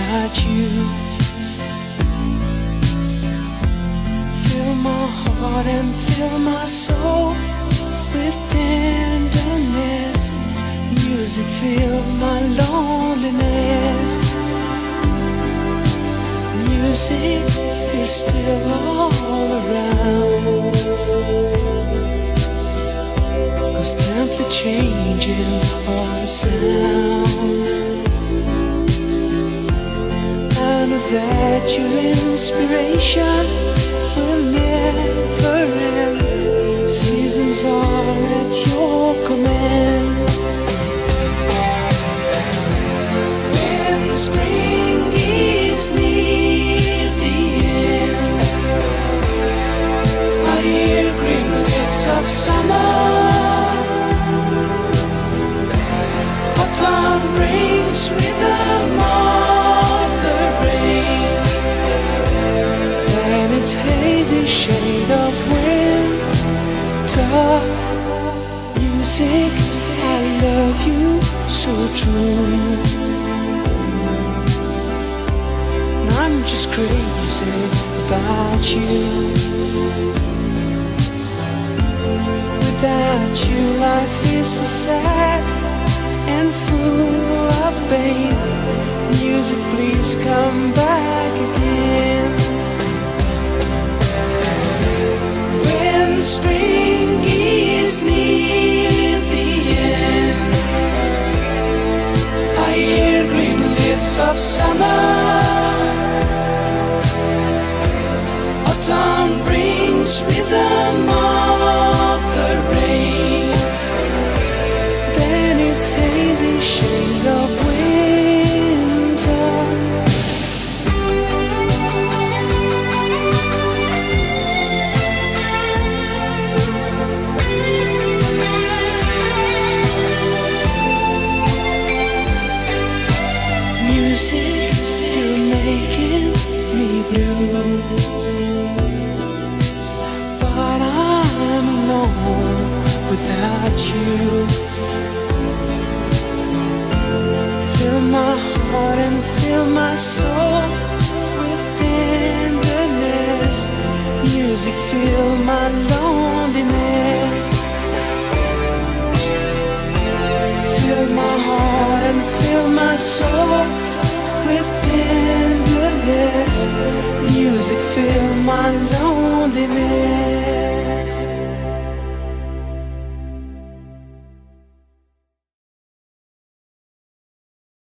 about you. Fill my heart and fill my soul with tenderness. Music fill my loneliness. Music is still all around, 'cause gently changing all the sounds. I know that your inspiration will never end. Seasons are at your command. When spring is near the end, I hear green leaves of summer. Autumn brings rhythm of the rain, then its hazy shade of winter. Music, I love you so true. And I'm just crazy about you. Without you, life is so sad and full of pain. Music, please come back again. When spring is near the end, I hear green leaves of summer. Autumn brings rhythm of the rain, then its hazy shade of winter. Music, you're making me blue, but I'm alone without you. Fill my heart and fill my soul with tenderness. Music, fill my loneliness. Fill my heart and fill my soul with tenderness. Music, fill my loneliness.